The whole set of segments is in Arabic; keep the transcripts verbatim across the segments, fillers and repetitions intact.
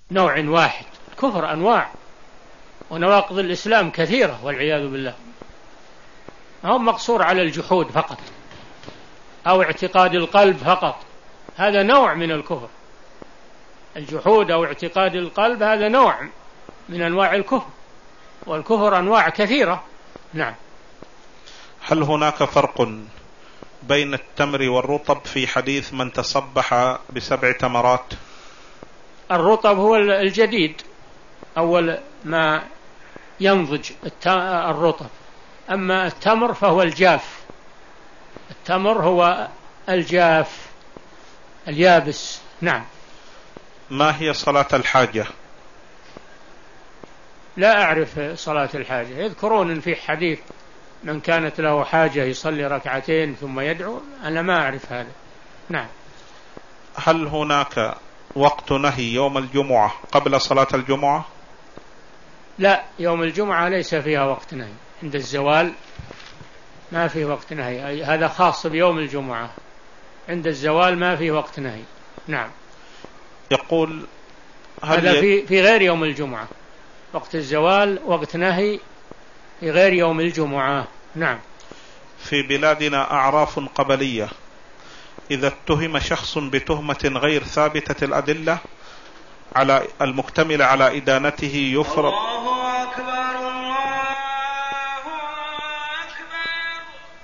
نوع واحد. كفر أنواع، ونواقض الإسلام كثيرة والعياذ بالله. ما هو مقصور على الجحود فقط أو اعتقاد القلب فقط، هذا نوع من الكفر. الجحود أو اعتقاد القلب هذا نوع من أنواع الكفر، والكفر أنواع كثيرة. نعم. هل هناك فرق بين التمر والرطب في حديث من تصبح بسبع تمرات؟ الرطب هو الجديد، أول ما ينضج الرطب، أما التمر فهو الجاف. التمر هو الجاف اليابس. نعم. ما هي صلاة الحاجة؟ لا أعرف صلاة الحاجة. يذكرون في حديث من كانت له حاجة يصلي ركعتين ثم يدعو، أنا ما أعرف هذا. نعم. هل هناك وقت نهي يوم الجمعة قبل صلاة الجمعة؟ لا، يوم الجمعة ليس فيها وقت نهي. عند الزوال ما فيه وقت نهي، هذا خاص بيوم الجمعة. عند الزوال ما فيه وقت نهي. نعم. يقول هذا في في غير يوم الجمعة. وقت الزوال وقت نهي في غير يوم الجمعة. نعم. في بلادنا أعراف قبلية، إذا اتهم شخص بتهمة غير ثابتة الأدلة على المكتمل على إدانته يفرض. الله أكبر الله أكبر.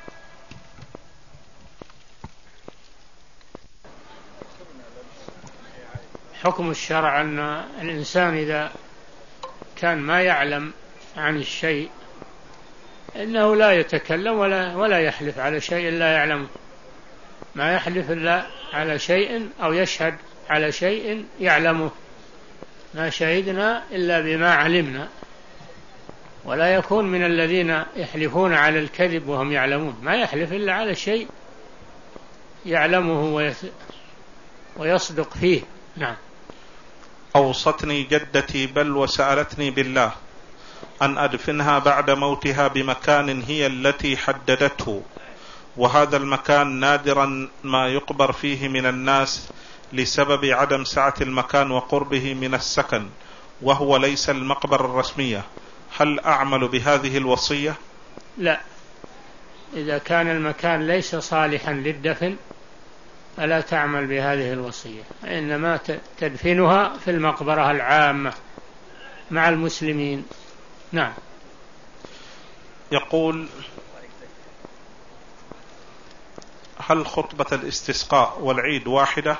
حكم الشرع أن الإنسان إذا كان ما يعلم عن الشيء إنه لا يتكلم ولا ولا يحلف على شيء لا يعلمه. ما يحلف إلا على شيء أو يشهد على شيء يعلمه. ما شهدنا إلا بما علمنا. ولا يكون من الذين يحلفون على الكذب وهم يعلمون. ما يحلف إلا على شيء يعلمه ويصدق فيه. نعم. أوصتني جدتي بل وسألتني بالله أن أدفنها بعد موتها بمكان هي التي حددته، وهذا المكان نادرا ما يقبر فيه من الناس لسبب عدم سعة المكان وقربه من السكن، وهو ليس المقبرة الرسمية. هل أعمل بهذه الوصية؟ لا، إذا كان المكان ليس صالحا للدفن فلا تعمل بهذه الوصية، إنما تدفنها في المقبرة العامة مع المسلمين. نعم. يقول هل خطبة الاستسقاء والعيد واحدة؟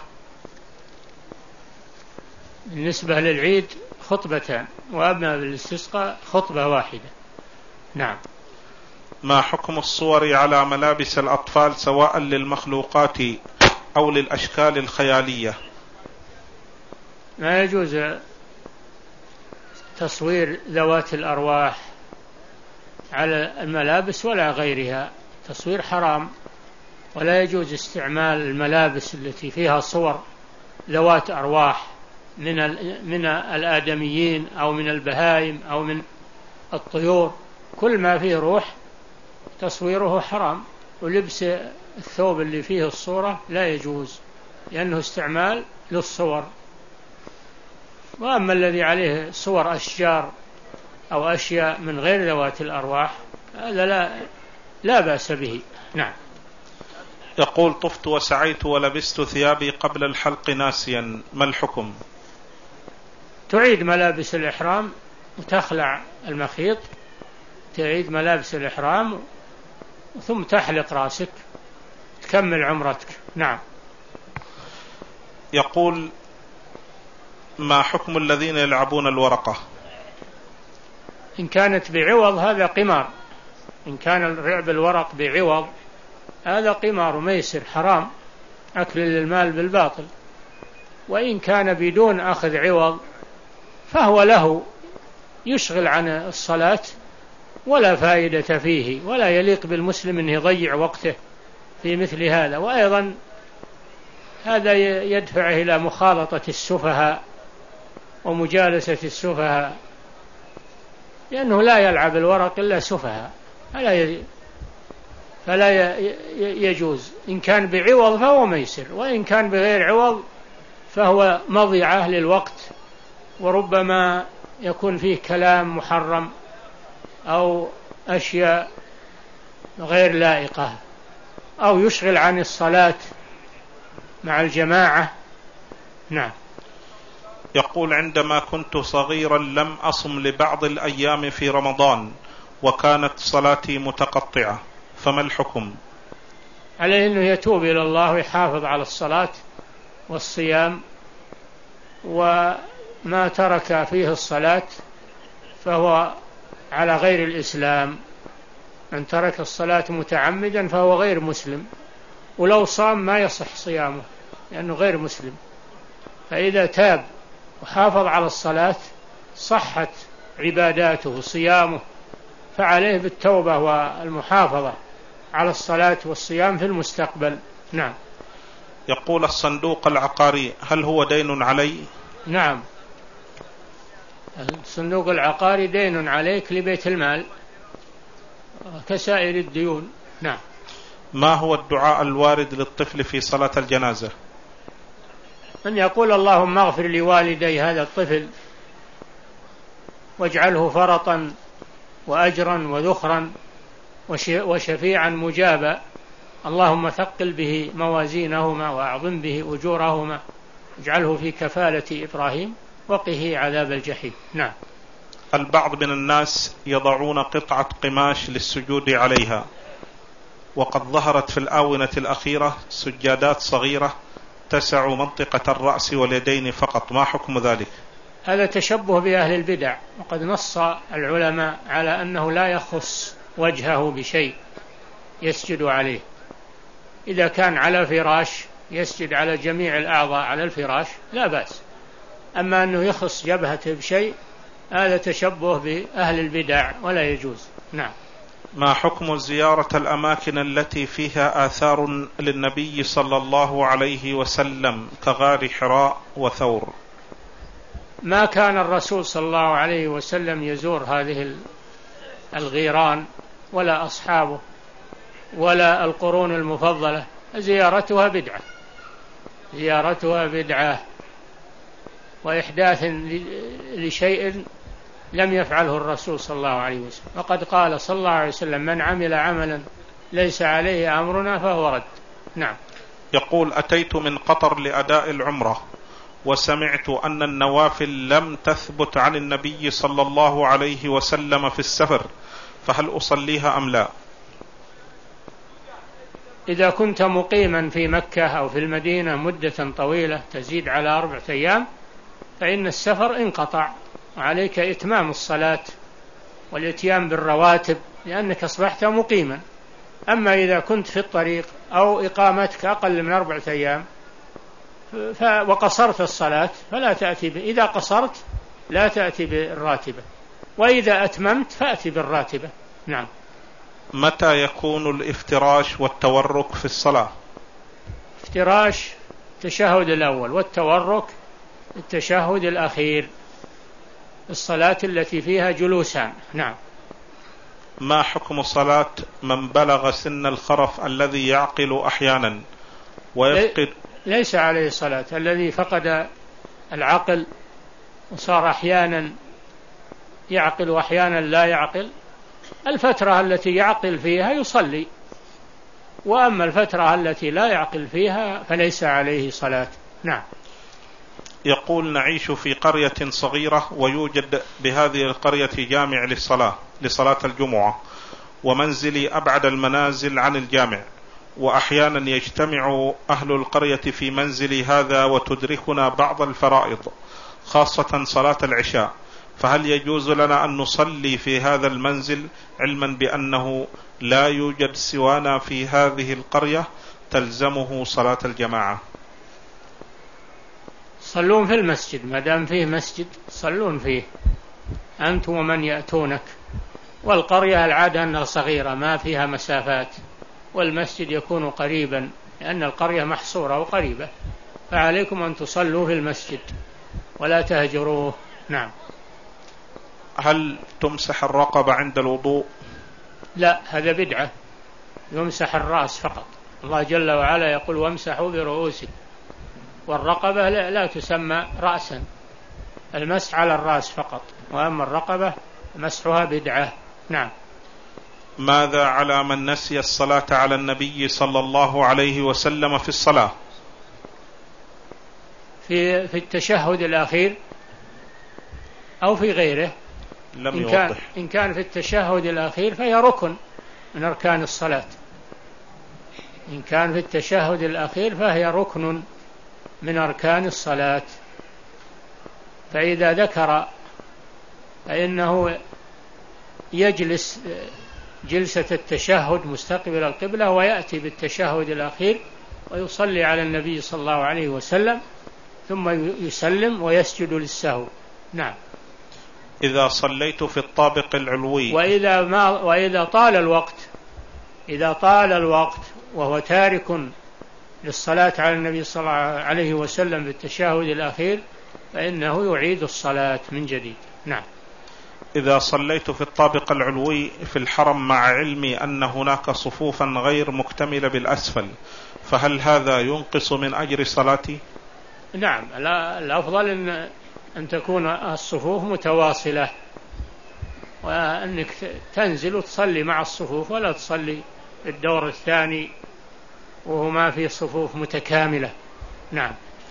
بالنسبة للعيد خطبتان، وأما بالاستسقاء خطبة واحدة. نعم. ما حكم الصور على ملابس الأطفال سواء للمخلوقات أو للأشكال الخيالية؟ ما يجوز تصوير ذوات الأرواح على الملابس ولا غيرها، تصوير حرام. ولا يجوز استعمال الملابس التي فيها صور ذوات أرواح من من الآدميين أو من البهائم أو من الطيور. كل ما فيه روح تصويره حرام، ولبس الثوب اللي فيه الصورة لا يجوز لأنه استعمال للصور. وأما الذي عليه صور أشجار أو أشياء من غير ذوات الأرواح هذا لا لا بأس به. نعم. يقول طفت وسعيت ولبست ثيابي قبل الحلق ناسيا، ما الحكم؟ تعيد ملابس الإحرام وتخلع المخيط، تعيد ملابس الإحرام ثم تحلق رأسك تكمل عمرتك. نعم. يقول ما حكم الذين يلعبون الورقة؟ إن كانت بعوض هذا قمار. إن كان لعب الورق بعوض هذا قمار ميسر حرام، أكل للمال بالباطل. وإن كان بدون أخذ عوض فهو له يشغل عن الصلاة ولا فائدة فيه، ولا يليق بالمسلم أن يضيع وقته في مثل هذا. وأيضا هذا يدفعه إلى مخالطة السفهاء ومجالسة السفهاء، لأنه لا يلعب الورق إلا سفهاء، فلا فلا يجوز. إن كان بعوض فهو ميسر، وإن كان بغير عوض فهو مضيعة للوقت وربما يكون فيه كلام محرم أو أشياء غير لائقة، أو يشغل عن الصلاة مع الجماعة. نعم. يقول: عندما كنت صغيرا لم أصم لبعض الأيام في رمضان وكانت صلاتي متقطعة، فما الحكم؟ عليه أنه يتوب إلى الله ويحافظ على الصلاة والصيام، وما ترك فيه الصلاة فهو على غير الإسلام. من ترك الصلاة متعمدا فهو غير مسلم، ولو صام ما يصح صيامه لأنه غير مسلم. فإذا تاب وحافظ على الصلاة صحت عباداته وصيامه، فعليه بالتوبة والمحافظة على الصلاة والصيام في المستقبل. نعم. يقول: الصندوق العقاري هل هو دين علي؟ نعم، الصندوق العقاري دين عليك لبيت المال كسائر الديون. نعم. ما هو الدعاء الوارد للطفل في صلاة الجنازة؟ أن يقول: اللهم اغفر لوالدي هذا الطفل واجعله فرطا وأجرا وذخرا وشفيعا مجابا، اللهم ثقل به موازينهما وأعظم به أجورهما، اجعله في كفالة إبراهيم وقه عذاب الجحيم. نعم. البعض من الناس يضعون قطعة قماش للسجود عليها، وقد ظهرت في الآونة الأخيرة سجادات صغيرة تسع منطقة الرأس واليدين فقط، ما حكم ذلك؟ هذا تشبه بأهل البدع، وقد نص العلماء على أنه لا يخص وجهه بشيء يسجد عليه. إذا كان على فراش يسجد على جميع الأعضاء على الفراش لا بأس، أما أنه يخص جبهته بشيء هذا تشبه بأهل البدع ولا يجوز. نعم. ما حكم زيارة الأماكن التي فيها آثار للنبي صلى الله عليه وسلم كغار حراء وثور؟ ما كان الرسول صلى الله عليه وسلم يزور هذه الغيران ولا أصحابه ولا القرون المفضلة، زيارتها بدعة، زيارتها بدعة وإحداث لشيء لم يفعله الرسول صلى الله عليه وسلم. وقد قال صلى الله عليه وسلم: من عمل عملا ليس عليه أمرنا فهو رد. نعم. يقول: أتيت من قطر لأداء العمرة وسمعت أن النوافل لم تثبت عن النبي صلى الله عليه وسلم في السفر، فهل أصليها أم لا؟ إذا كنت مقيما في مكة أو في المدينة مدة طويلة تزيد على أربعة أيام فإن السفر انقطع، وعليك إتمام الصلاة والإتيان بالرواتب لأنك أصبحت مقيما. أما إذا كنت في الطريق أو إقامتك أقل من أربعة أيام وقصرت الصلاة فلا تأتي ب... إذا قصرت لا تأتي بالراتبة، وإذا أتممت فأتي بالراتبة. نعم. متى يكون الافتراش والتورك في الصلاة؟ افتراش التشهد الأول، والتورك التشهد الأخير، الصلاة التي فيها جلوسان. نعم. ما حكم صلاة من بلغ سن الخرف الذي يعقل أحيانا ويفقد؟ ليس عليه صلاة. الذي فقد العقل وصار أحيانا يعقل وأحيانا لا يعقل، الفترة التي يعقل فيها يصلي، وأما الفترة التي لا يعقل فيها فليس عليه صلاة. نعم. يقول: نعيش في قرية صغيرة ويوجد بهذه القرية جامع للصلاة لصلاة الجمعة، ومنزلي أبعد المنازل عن الجامع، وأحيانا يجتمع أهل القرية في منزلي هذا وتدركنا بعض الفرائض خاصة صلاة العشاء، فهل يجوز لنا أن نصلي في هذا المنزل علما بأنه لا يوجد سوانا في هذه القرية تلزمه صلاة الجماعة؟ صلون في المسجد، ما دام فيه مسجد صلون فيه أنتم ومن يأتونك، والقرية العادة أنها صغيرة ما فيها مسافات، والمسجد يكون قريبا لأن القرية محصورة وقريبة، فعليكم أن تصلوا في المسجد ولا تهجروه. نعم. هل تمسح الرقبة عند الوضوء؟ لا، هذا بدعة، يمسح الرأس فقط. الله جل وعلا يقول: وامسحوا برؤوسكم، والرقبة لا, لا تسمى رأسا، المسح على الرأس فقط، وأما الرقبة مسحها بدعة. نعم. ماذا على من نسي الصلاة على النبي صلى الله عليه وسلم في الصلاة؟ في في التشهد الأخير أو في غيره؟ لم إن يوضح. كان, إن كان في التشهد الأخير فهي ركن من أركان الصلاة. إن كان في التشهد الأخير فهي ركن من أركان الصلاة، فإذا ذكر فإنه يجلس جلسة التشهد مستقبل القبلة ويأتي بالتشهد الأخير ويصلي على النبي صلى الله عليه وسلم ثم يسلم ويسجد للسهو. نعم. إذا صليت في الطابق العلوي وإذا, ما وإذا طال الوقت إذا طال الوقت وهو تارك للصلاة على النبي صلى الله عليه وسلم بالتشهد الأخير فإنه يعيد الصلاة من جديد. نعم. إذا صليت في الطابق العلوي في الحرم مع علمي أن هناك صفوفا غير مكتملة بالأسفل، فهل هذا ينقص من أجر صلاتي؟ نعم. الأفضل أن, أن تكون الصفوف متواصلة، وأنك تنزل وتصلي مع الصفوف، ولا تصلي الدور الثاني وهو ما في صفوف متكاملة. نعم.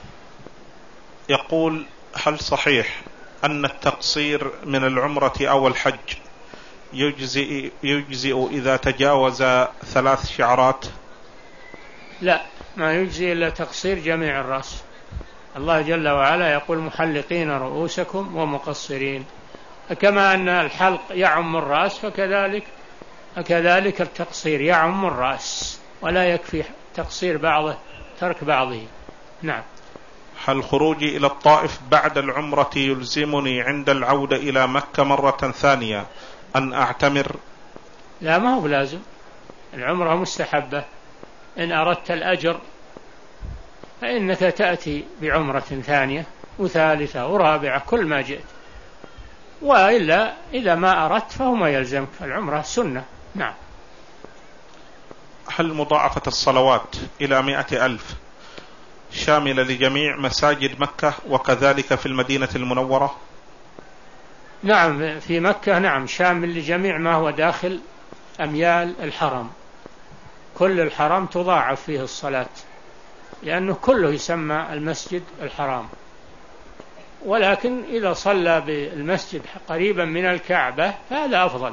يقول: هل صحيح أن التقصير من العمرة أو الحج يجزئ, يجزئ إذا تجاوز ثلاث شعرات؟ لا، ما يجزئ إلا تقصير جميع الرأس. الله جل وعلا يقول: محلقين رؤوسكم ومقصرين. كما أن الحلق يعم الرأس فكذلك فكذلك التقصير يعم الرأس، ولا يكفي تقصير بعضه ترك بعضه. نعم. هل خروجي إلى الطائف بعد العمرة يلزمني عند العودة إلى مكة مرة ثانية أن أعتمر؟ لا، ما هو لازم. العمرة مستحبة. إن أردت الأجر فإنك تأتي بعمرة ثانية وثالثة ورابعة كل ما جئت، وإلا إذا ما أردت فهو ما يلزمك. العمرة سنة. نعم. هل مضاعفة الصلوات إلى مئة ألف شاملة لجميع مساجد مكة وكذلك في المدينة المنورة؟ نعم، في مكة نعم شامل لجميع ما هو داخل أميال الحرم. كل الحرم تضاعف فيه الصلاة، لأنه كله يسمى المسجد الحرام. ولكن إذا صلى بالمسجد قريبا من الكعبة فهذا أفضل،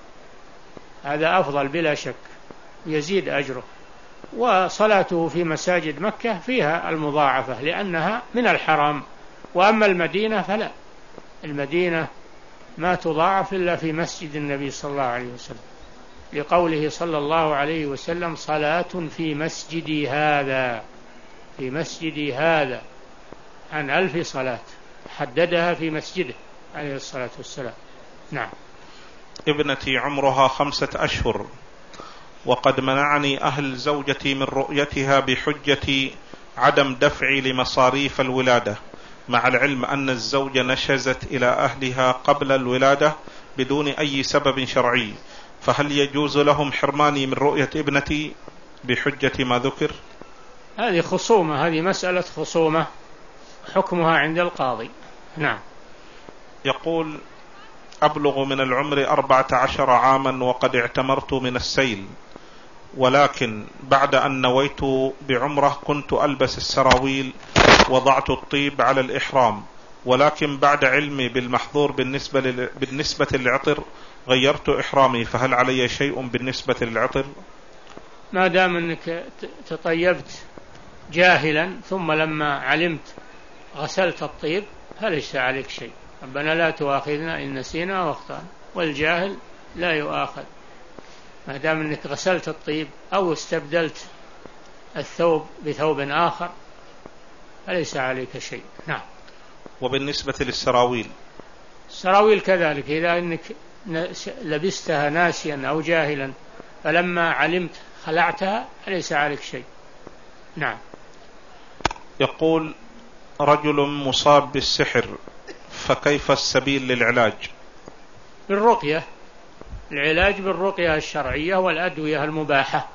هذا أفضل بلا شك، يزيد أجره. وصلاته في مساجد مكة فيها المضاعفة لأنها من الحرام. وأما المدينة فلا، المدينة ما تضاعف إلا في مسجد النبي صلى الله عليه وسلم، لقوله صلى الله عليه وسلم: صلاة في مسجدي هذا في مسجدي هذا عن ألف صلاة، حددها في مسجده عليه الصلاة والسلام. نعم. ابنتي عمرها خمسة أشهر، وقد منعني أهل زوجتي من رؤيتها بحجة عدم دفعي لمصاريف الولادة، مع العلم أن الزوجة نشزت إلى أهلها قبل الولادة بدون أي سبب شرعي، فهل يجوز لهم حرماني من رؤية ابنتي بحجة ما ذكر؟ هذه خصومة، هذه مسألة خصومة حكمها عند القاضي. نعم. يقول: أبلغ من العمر أربعة عشر عاما وقد اعتمرت من السيل، ولكن بعد أن نويت بعمرة كنت ألبس السراويل وضعت الطيب على الإحرام، ولكن بعد علمي بالمحظور بالنسبة, لل... بالنسبة للعطر غيرت إحرامي، فهل علي شيء بالنسبة للعطر؟ ما دام أنك تطيبت جاهلا ثم لما علمت غسلت الطيب فليس عليك شيء. ربنا لا تؤاخذنا إن نسينا واخطأنا، والجاهل لا يؤاخذ. ما دام أنك غسلت الطيب أو استبدلت الثوب بثوب آخر فليس عليك شيء. نعم. وبالنسبة للسراويل؟ السراويل كذلك، إذا أنك لبستها ناسيا أو جاهلا فلما علمت خلعتها فليس عليك شيء. نعم. يقول: رجل مصاب بالسحر، فكيف السبيل للعلاج؟ بالرقية، العلاج بالرقية الشرعية والأدوية المباحة.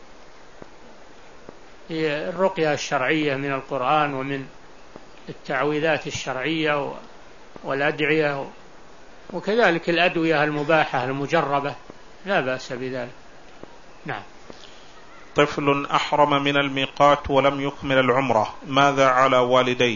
هي الرقية الشرعية من القرآن ومن التعويذات الشرعية والأدعية، وكذلك الأدوية المباحة المجربة لا بأس بذلك. نعم. طفل أحرم من الميقات ولم يكمل العمرة، ماذا على والديه؟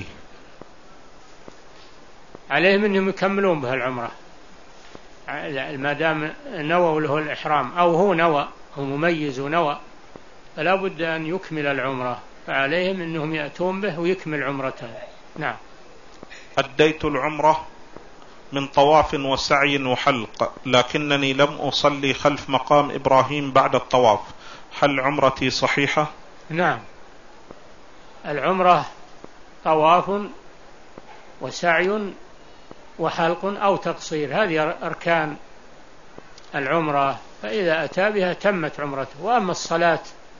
عليهم أنهم يكملون بها العمرة ما دام نووا له الإحرام، أو هو نوى، هو مميز ونوى، فلا بد أن يكمل العمرة، فعليهم أنهم يأتون به ويكمل عمرته. نعم. أديت العمرة من طواف وسعي وحلق، لكنني لم أصلي خلف مقام إبراهيم بعد الطواف، هل عمرتي صحيحة؟ نعم، العمرة طواف وسعي وحلق أو تقصير، هذه أركان العمرة، فإذا أتى بها تمت عمرته. وأما الصلاة،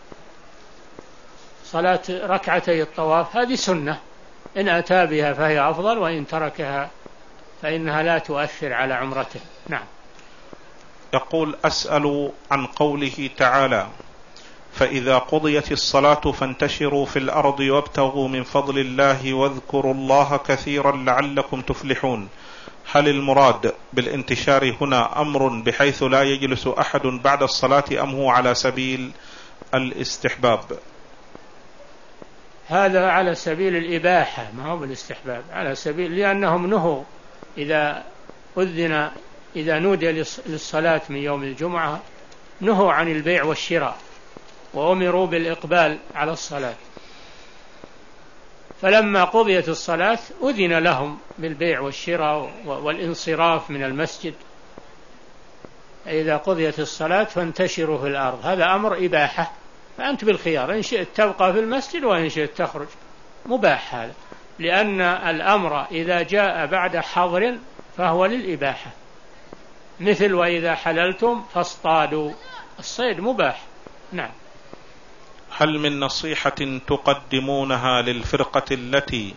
صلاة ركعتي الطواف هذه سنة، إن أتى بها فهي أفضل، وإن تركها فإنها لا تؤثر على عمرته. نعم. يقول: أسأل عن قوله تعالى: فإذا قضيت الصلاة فانتشروا في الأرض وابتغوا من فضل الله واذكروا الله كثيرا لعلكم تفلحون، هل المراد بالانتشار هنا أمر بحيث لا يجلس أحد بعد الصلاة، أم هو على سبيل الاستحباب؟ هذا على سبيل الإباحة، ما هو بالاستحباب، على سبيل، لأنهم نهوا إذا أذن إذا نودي للصلاة من يوم الجمعة نهوا عن البيع والشراء، وأمروا بالإقبال على الصلاة، فلما قضيت الصلاة أذن لهم بالبيع والشراء والانصراف من المسجد. إذا قضيت الصلاة فانتشروا في الأرض، هذا أمر إباحة، فأنت بالخيار، إن شئت تبقى في المسجد وإن شئت تخرج، مباح هذا، لأن الأمر إذا جاء بعد حظر فهو للإباحة، مثل وإذا حللتم فاصطادوا، الصيد مباح. نعم. هل من نصيحة تقدمونها للفرقة التي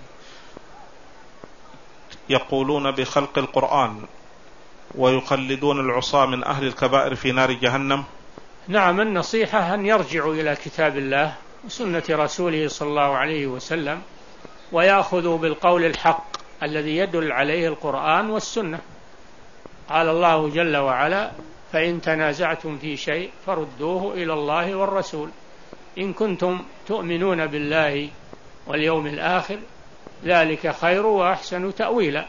يقولون بخلق القرآن ويخلدون العصاة من أهل الكبائر في نار جهنم؟ نعم، النصيحة أن يرجعوا إلى كتاب الله وسنة رسوله صلى الله عليه وسلم، ويأخذوا بالقول الحق الذي يدل عليه القرآن والسنة. قال الله جل وعلا: فإن تنازعتم في شيء فردوه إلى الله والرسول إن كنتم تؤمنون بالله واليوم الآخر، ذلك خير وأحسن تأويلا.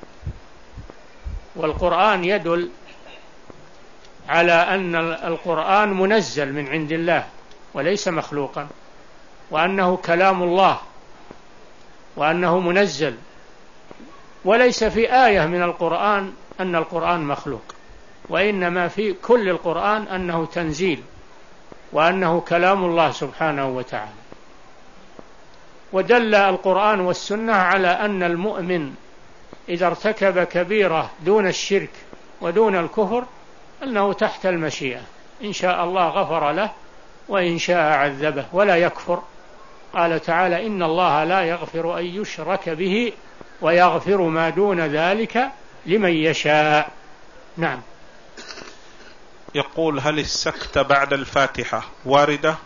والقرآن يدل على أن القرآن منزل من عند الله وليس مخلوقا، وأنه كلام الله، وأنه منزل، وليس في آية من القرآن أن القرآن مخلوق، وإنما في كل القرآن أنه تنزيل، وأنه كلام الله سبحانه وتعالى. ودل القرآن والسنة على أن المؤمن إذا ارتكب كبيرة دون الشرك ودون الكفر أنه تحت المشيئة، إن شاء الله غفر له وإن شاء عذبه ولا يكفر. قال تعالى: إن الله لا يغفر أن يشرك به ويغفر ما دون ذلك لمن يشاء. نعم. يقول: هل السكتة بعد الفاتحة واردة؟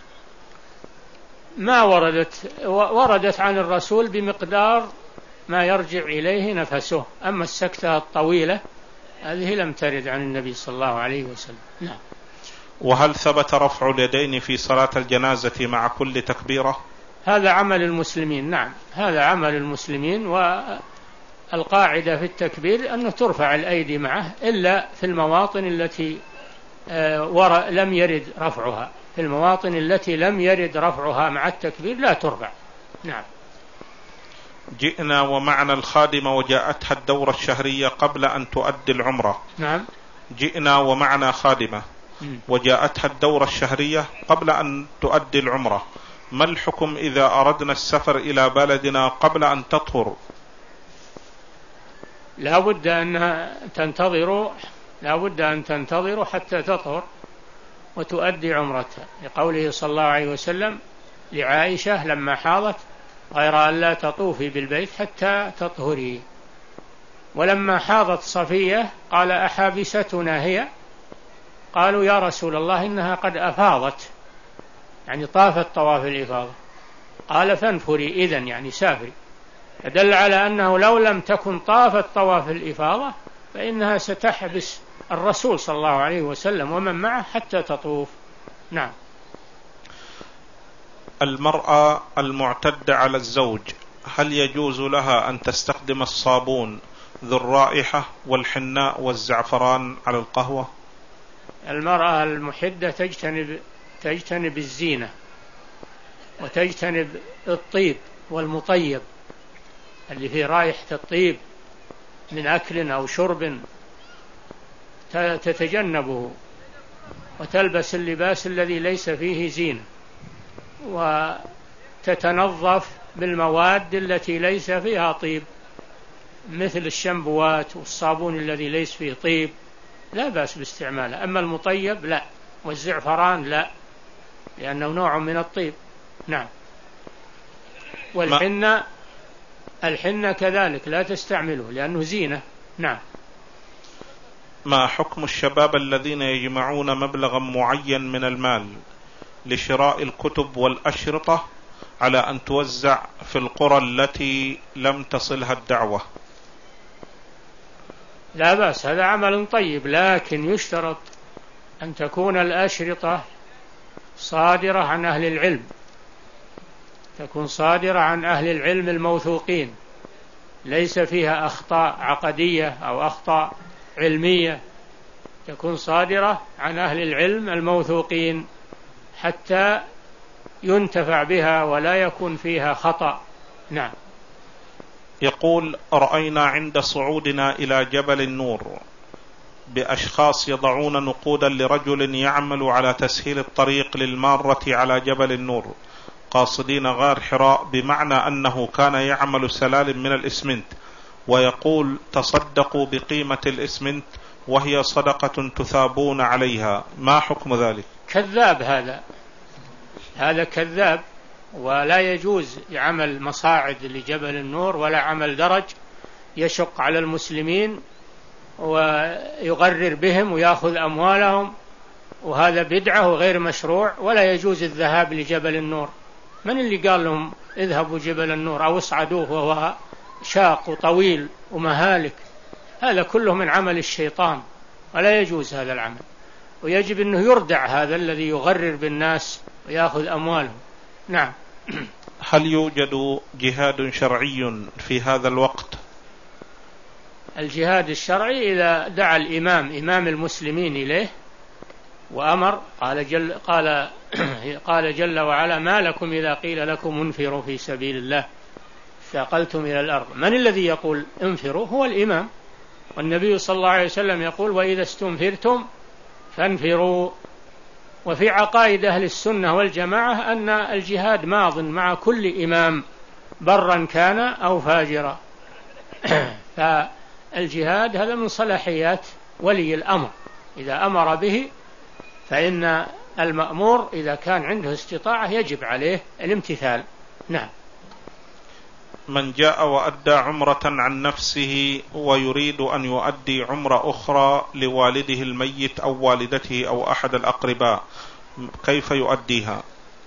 ما وردت، وردت عن الرسول بمقدار ما يرجع إليه نفسه، أما السكتة الطويلة هذه لم ترد عن النبي صلى الله عليه وسلم. نعم. وهل ثبت رفع اليدين في صلاة الجنازة مع كل تكبيرة؟ هذا عمل المسلمين. نعم، هذا عمل المسلمين، والقاعدة في التكبير أنه ترفع الأيدي معه إلا في المواطن التي لم يرد رفعها، في المواطن التي لم يرد رفعها مع التكبير لا ترفع. نعم. جئنا ومعنا الخادمة وجاءتها الدورة الشهرية قبل أن تؤدي العمرة. نعم. جئنا ومعنا خادمة وجاءتها الدورة الشهرية قبل أن تؤدي العمرة، ما الحكم إذا أردنا السفر إلى بلدنا قبل أن تطهر؟ لا بد أن تنتظروا لا بد أن تنتظروا حتى تطهر وتؤدي عمرتها، لقوله صلى الله عليه وسلم لعائشة لما حاضت: غير أن لا تطوفي بالبيت حتى تطهري. ولما حاضت صفية قال: أحابستنا هي؟ قالوا: يا رسول الله إنها قد أفاضت، يعني طافت طواف الإفاضة. قال: فانفري إذن، يعني سافري. فدل على أنه لو لم تكن طافت طواف الإفاضة فإنها ستحبس الرسول صلى الله عليه وسلم ومن معه حتى تطوف. نعم. المرأة المعتدة على الزوج هل يجوز لها أن تستخدم الصابون ذو الرائحة والحناء والزعفران على القهوة؟ المرأة المحدة تجتنب تجتنب الزينة وتجتنب الطيب والمطيب اللي فيه رائحة الطيب من أكل أو شرب، تتجنبه وتلبس اللباس الذي ليس فيه زينة، وتتنظف بالمواد التي ليس فيها طيب مثل الشامبوات والصابون الذي ليس فيه طيب لا بأس باستعماله. أما المطيب لا، والزعفران لا، لأنه نوع من الطيب. نعم. والحنة الحنة كذلك لا تستعمله لأنه زينة. نعم. ما حكم الشباب الذين يجمعون مبلغا معين من المال لشراء الكتب والأشرطة على أن توزع في القرى التي لم تصلها الدعوة؟ لا بأس، هذا عمل طيب، لكن يشترط أن تكون الأشرطة صادرة عن أهل العلم، تكون صادرة عن أهل العلم الموثوقين، ليس فيها أخطاء عقدية أو أخطاء علمية، تكون صادرة عن أهل العلم الموثوقين حتى ينتفع بها ولا يكون فيها خطأ. نعم. يقول: رأينا عند صعودنا إلى جبل النور بأشخاص يضعون نقودا لرجل يعمل على تسهيل الطريق للمارة على جبل النور قاصدين غار حراء، بمعنى أنه كان يعمل سلال من الإسمنت، ويقول: تصدقوا بقيمة الإسمنت وهي صدقة تثابون عليها، ما حكم ذلك؟ كذاب، هذا هذا كذاب، ولا يجوز عمل مصاعد لجبل النور ولا عمل درج يشق على المسلمين ويغرر بهم ويأخذ أموالهم، وهذا بدعة وغير مشروع، ولا يجوز الذهاب لجبل النور. من اللي قال لهم اذهبوا جبل النور أو اصعدوه وهو شاق وطويل ومهالك؟ هذا كله من عمل الشيطان ولا يجوز هذا العمل، ويجب أنه يردع هذا الذي يغرر بالناس ويأخذ أموالهم. نعم. هل يوجد جهاد شرعي في هذا الوقت؟ الجهاد الشرعي إذا دعا الإمام إمام المسلمين إليه وأمر، قال جل, قال قال جل وعلا: ما لكم إذا قيل لكم انفروا في سبيل الله ثاقلتم إلى الأرض. من الذي يقول انفروا؟ هو الإمام، والنبي صلى الله عليه وسلم يقول: وإذا استنفرتم فانفروا. وفي عقائد أهل السنة والجماعة أن الجهاد ماض مع كل إمام برا كان أو فاجرا. فالجهاد هذا من صلاحيات ولي الأمر، إذا أمر به فإن المأمور إذا كان عنده استطاعة يجب عليه الامتثال. نعم. من جاء وأدى عمرة عن نفسه ويريد أن يؤدي عمرة أخرى لوالده الميت أو والدته أو أحد الأقرباء، كيف يؤديها؟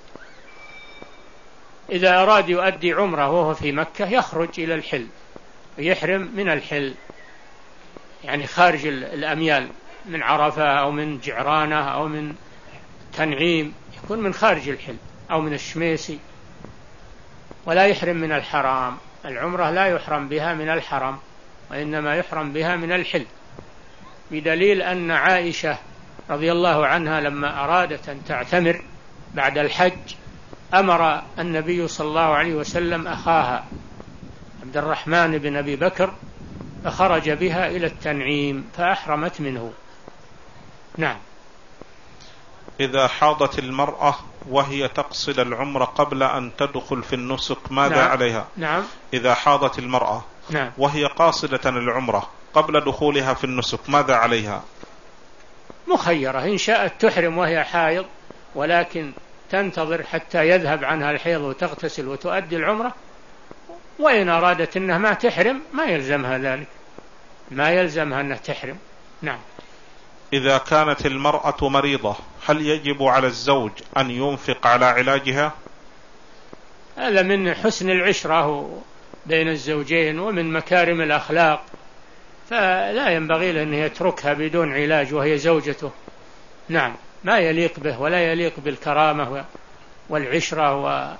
إذا أراد يؤدي عمرة وهو في مكة يخرج إلى الحل ويحرم من الحل، يعني خارج الأميال، من عرفة أو من جعرانة أو من تنعيم، يكون من خارج الحل أو من الشميسي، ولا يحرم من الحرام. العمرة لا يحرم بها من الحرم، وإنما يحرم بها من الحل، بدليل أن عائشة رضي الله عنها لما أرادت أن تعتمر بعد الحج أمر النبي صلى الله عليه وسلم أخاها عبد الرحمن بن أبي بكر فخرج بها إلى التنعيم فأحرمت منه. نعم. إذا حاضت المرأة وهي تقصد العمرة قبل أن تدخل في النسك ماذا نعم. عليها؟ نعم. إذا حاضت المرأة نعم. وهي قاصدة العمرة قبل دخولها في النسك ماذا عليها؟ مخيرة، إن شاءت تحرم وهي حائض، ولكن تنتظر حتى يذهب عنها الحيض وتغتسل وتؤدي العمرة، وإن أرادت أنها ما تحرم ما يلزمها ذلك، ما يلزمها أنها تحرم. نعم. إذا كانت المرأة مريضة هل يجب على الزوج أن ينفق على علاجها؟ هذا من حسن العشرة بين الزوجين ومن مكارم الأخلاق، فلا ينبغي له أن يتركها بدون علاج وهي زوجته. نعم، ما يليق به ولا يليق بالكرامة والعشرة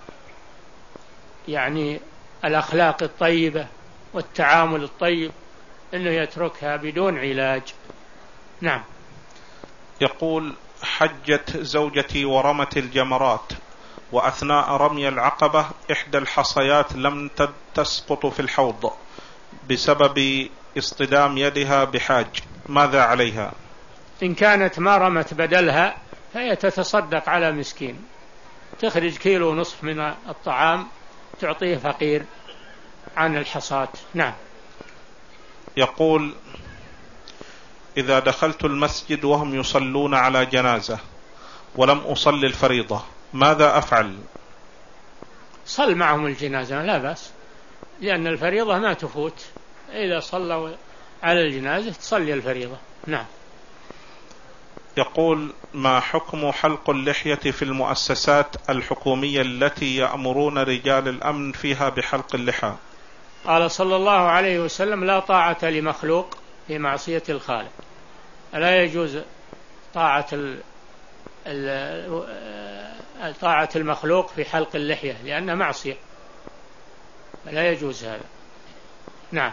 ويعني الأخلاق الطيبة والتعامل الطيب أنه يتركها بدون علاج. نعم. يقول: حجت زوجتي ورمت الجمرات، وأثناء رمي العقبة إحدى الحصيات لم تسقط في الحوض بسبب اصطدام يدها بحاج، ماذا عليها؟ إن كانت ما رمت بدلها فهي تتصدق على مسكين، تخرج كيلو ونصف من الطعام تعطيه فقير عن الحصاة. نعم. يقول: إذا دخلت المسجد وهم يصلون على جنازة ولم أصلي الفريضة ماذا أفعل؟ صل معهم الجنازة لا بأس، لأن الفريضة ما تفوت، إذا صلوا على الجنازة تصلي الفريضة. نعم. يقول: ما حكم حلق اللحية في المؤسسات الحكومية التي يأمرون رجال الأمن فيها بحلق اللحى؟ قال صلى الله عليه وسلم: لا طاعة لمخلوق في معصية الخالق. لا يجوز طاعة طاعة المخلوق في حلق اللحية لأنها معصية، لا يجوز هذا. نعم.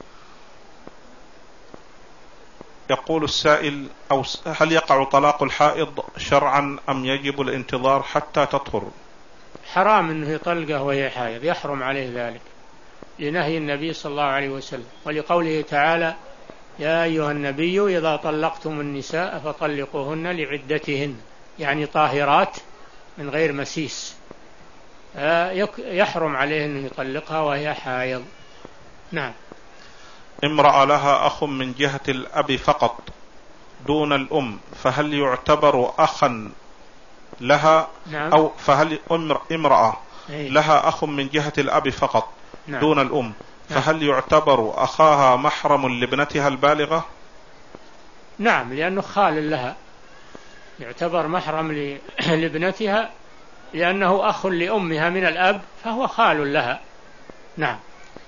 يقول السائل: أو هل يقع طلاق الحائض شرعا أم يجب الانتظار حتى تطهر؟ حرام أنه يطلقه وهي حائض، يحرم عليه ذلك لنهي النبي صلى الله عليه وسلم، ولقوله تعالى: يا أيها النبي إذا طلقتم النساء فطلقوهن لعدتهن، يعني طاهرات من غير مسيس، يحرم عليه أنه يطلقها وهي حائض. نعم. امرأة لها أخ من جهة الأب فقط دون الأم، فهل يعتبر أخا لها؟ نعم. أو فهل امرأة لها أخ من جهة الأب فقط نعم. دون الأم، فهل يعتبر أخاها محرم لابنتها البالغة؟ نعم، لأنه خال لها، يعتبر محرم لابنتها لأنه أخ لأمها من الأب، فهو خال لها. نعم.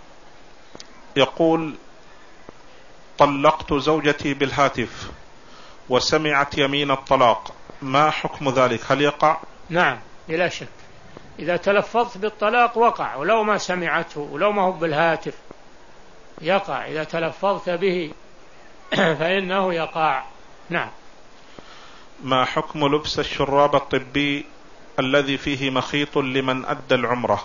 يقول: طلقت زوجتي بالهاتف وسمعت يمين الطلاق، ما حكم ذلك؟ هل يقع؟ نعم بلا شك، إذا تلفظت بالطلاق وقع، ولو ما سمعته ولو ما هو بالهاتف يقع، إذا تلفظت به فإنه يقع. نعم. ما حكم لبس الشراب الطبي الذي فيه مخيط لمن أدى العمرة؟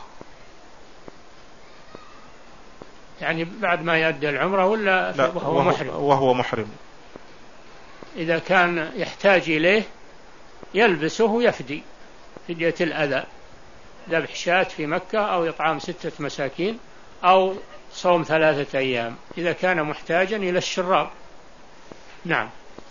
يعني بعد ما يؤدي العمرة ولا لا وهو, وهو محرم؟ وهو محرم. إذا كان يحتاج إليه يلبسه يفدي فدية الأذى، ذبح شاة في مكة أو إطعام ستة مساكين أو صوم ثلاثة أيام إذا كان محتاجا إلى الشراب. نعم.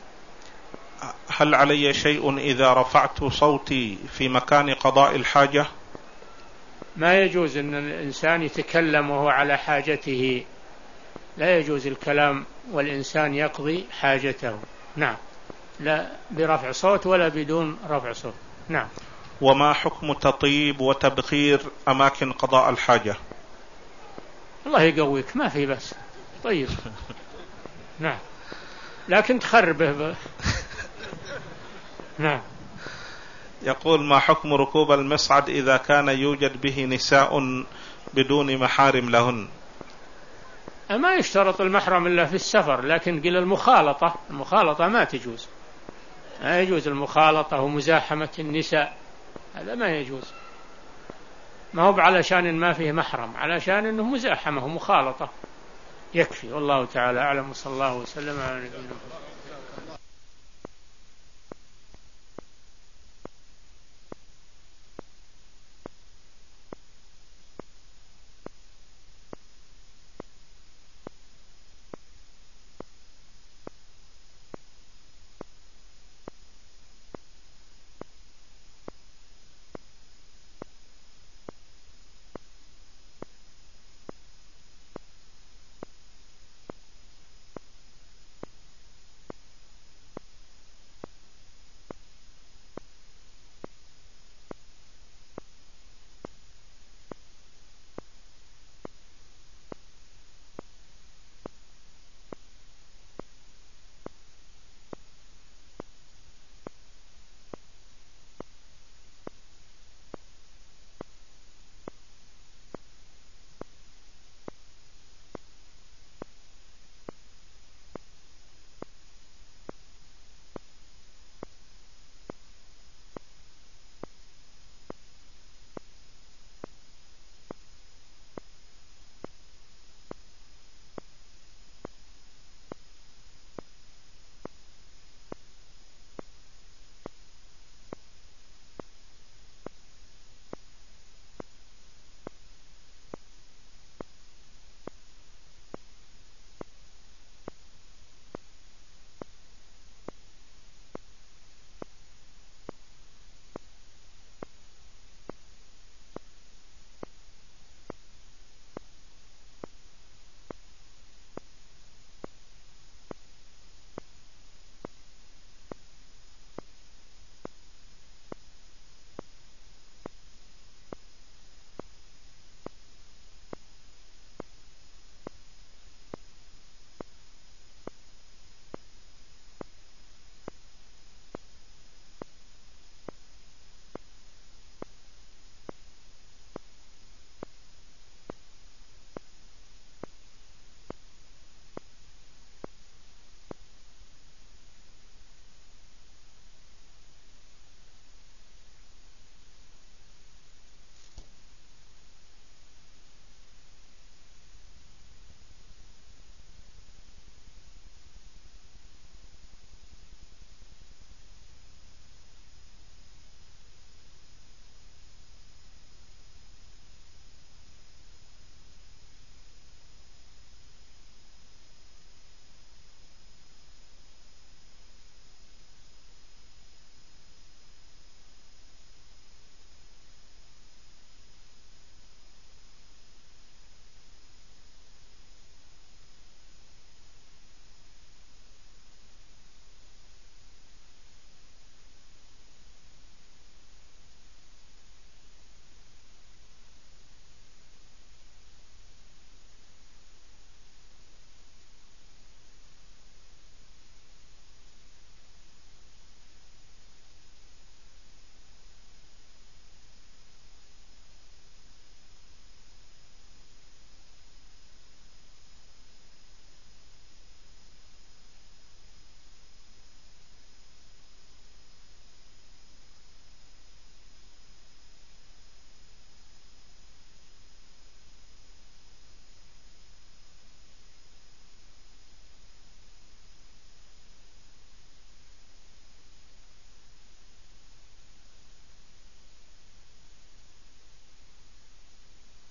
هل علي شيء إذا رفعت صوتي في مكان قضاء الحاجة؟ ما يجوز أن الإنسان يتكلم وهو على حاجته، لا يجوز الكلام والإنسان يقضي حاجته. نعم، لا برفع صوت ولا بدون رفع صوت. نعم. وما حكم تطيب وتبخير أماكن قضاء الحاجة؟ الله يقويك، ما في بس طيب. نعم، لكن تخربه ب... نعم. يقول: ما حكم ركوب المصعد إذا كان يوجد به نساء بدون محارم لهن؟ ما يشترط المحرم إلا في السفر، لكن قل المخالطة، المخالطة ما تجوز، ما يجوز المخالطة ومزاحمة النساء، هذا ما يجوز، ما هو علشان ما فيه محرم، علشان أنه مزاحمة ومخالطة يكفي. والله تعالى أعلم، وصلى الله وسلم على نبينا محمد.